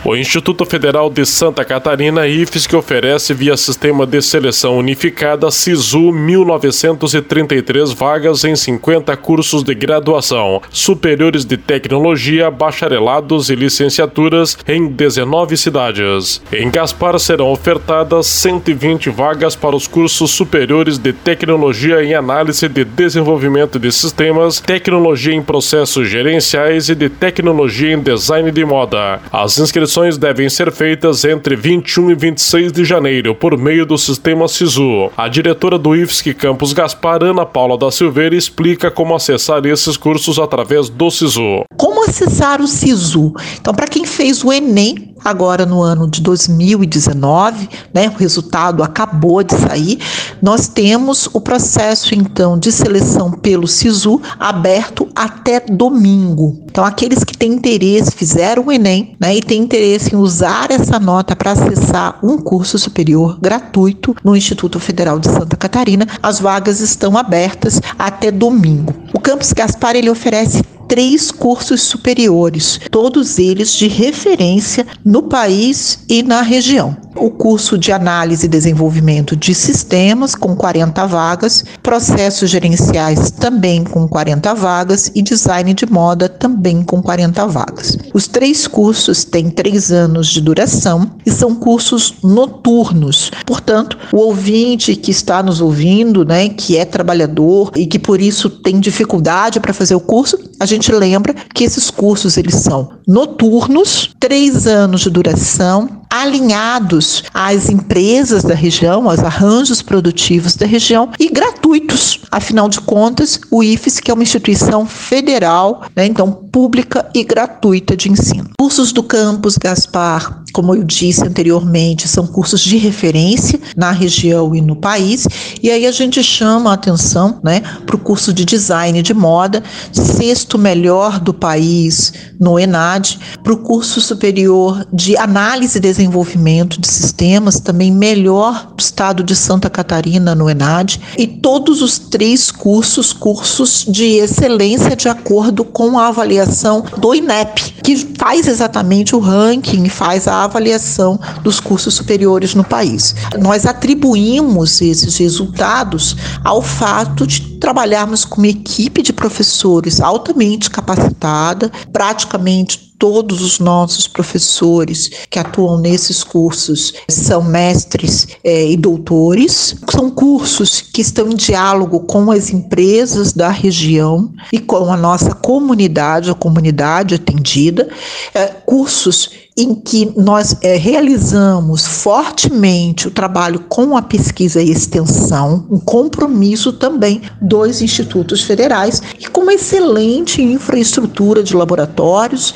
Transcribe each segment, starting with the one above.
O Instituto Federal de Santa Catarina, IFSC, oferece via Sistema de Seleção Unificada SISU 1.933 vagas em 50 cursos de graduação, superiores de tecnologia, bacharelados e licenciaturas em 19 cidades. Em Gaspar serão ofertadas 120 vagas para os cursos superiores de tecnologia em análise de desenvolvimento de sistemas, tecnologia em processos gerenciais e de tecnologia em design de moda. As inscrições devem ser feitas entre 21 e 26 de janeiro por meio do sistema SISU. A diretora do IFSC Campus Gaspar, Ana Paula da Silveira, explica como acessar esses cursos através do SISU. Como acessar o SISU? Então, para quem fez o Enem, agora no ano de 2019, o resultado acabou de sair, nós temos o processo, então, de seleção pelo SISU aberto até domingo. Então, aqueles que têm interesse, fizeram o Enem, e têm interesse em usar essa nota para acessar um curso superior gratuito no Instituto Federal de Santa Catarina, as vagas estão abertas até domingo. O Campus Gaspar, ele oferece 3 cursos superiores, todos eles de referência no país e na região. O curso de Análise e Desenvolvimento de Sistemas, com 40 vagas, Processos Gerenciais, também com 40 vagas, e Design de Moda, também com 40 vagas. Os 3 cursos têm 3 anos de duração e são cursos noturnos. Portanto, o ouvinte que está nos ouvindo, que é trabalhador e que por isso tem dificuldade para fazer o curso, a gente lembra que esses cursos eles são noturnos, 3 anos de duração, alinhados às empresas da região, aos arranjos produtivos da região e gratuitos. Afinal de contas, o IFSC é uma instituição federal, então pública e gratuita de ensino. Cursos do Campus Gaspar, como eu disse anteriormente, são cursos de referência na região e no país, e aí a gente chama a atenção para o curso de Design de Moda, 6º melhor do país no ENAD, para o curso superior de Análise e Desenvolvimento de Sistemas, também melhor do estado de Santa Catarina no ENAD, e todos os 3 cursos de excelência de acordo com a avaliação do INEP, que faz exatamente o ranking, faz a avaliação dos cursos superiores no país. Nós atribuímos esses resultados ao fato de trabalharmos com uma equipe de professores altamente capacitada, praticamente todos os nossos professores que atuam nesses cursos são mestres e doutores. São cursos que estão em diálogo com as empresas da região e com a nossa comunidade, a comunidade atendida. Cursos em que nós realizamos fortemente o trabalho com a pesquisa e extensão, um compromisso também dos institutos federais e com uma excelente infraestrutura de laboratórios,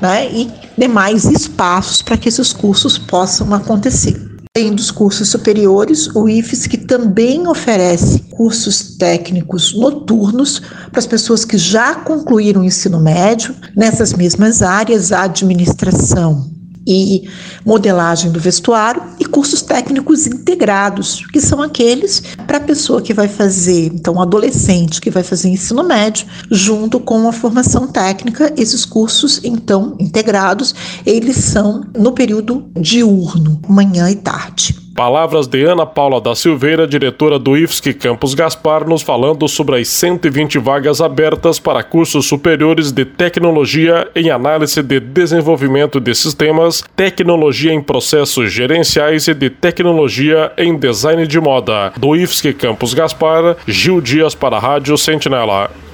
e demais espaços para que esses cursos possam acontecer. Além dos cursos superiores, o IFSC também oferece cursos técnicos noturnos para as pessoas que já concluíram o ensino médio nessas mesmas áreas, administração e modelagem do vestuário, e cursos técnicos integrados, que são aqueles para a pessoa que vai fazer, então adolescente que vai fazer ensino médio, junto com a formação técnica. Esses cursos, então, integrados, eles são no período diurno, manhã e tarde. Palavras de Ana Paula da Silveira, diretora do IFSC Campus Gaspar, nos falando sobre as 120 vagas abertas para cursos superiores de tecnologia em análise de desenvolvimento de sistemas, tecnologia em processos gerenciais e de tecnologia em design de moda. Do IFSC Campus Gaspar, Gil Dias para a Rádio Sentinela.